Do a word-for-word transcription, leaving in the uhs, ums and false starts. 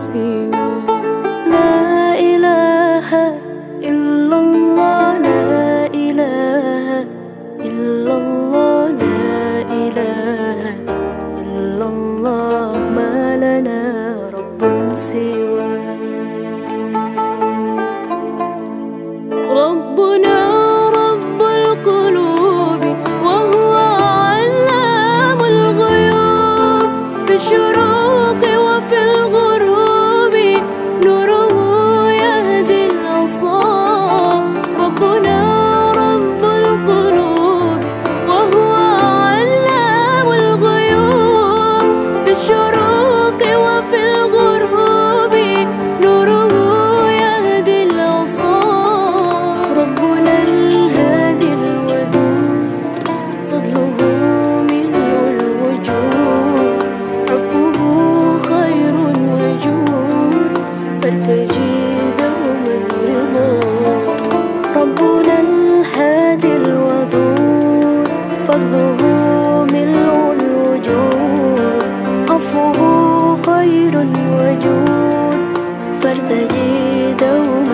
سواه. لا إله إلا الله، لا إله إلا الله، لا إله إلا الله، ما لنا رب سواه. ربنا رب القلوب وهو علام الغيوب، في الشروق وفي الغروب نوره يهدي العصا. ربنا رب القلوب وهو علام الغيوب، في الشروق وفي الغروب نوره يهدي العصا. ربنا الهادي الودود، فضله ملء الوجود، عفوه خير وجود، فارتجي دوما الرضا. ربنا الهادي الودود، فضله ملء الوجود، عفوه خير وجود، فارتجي دوما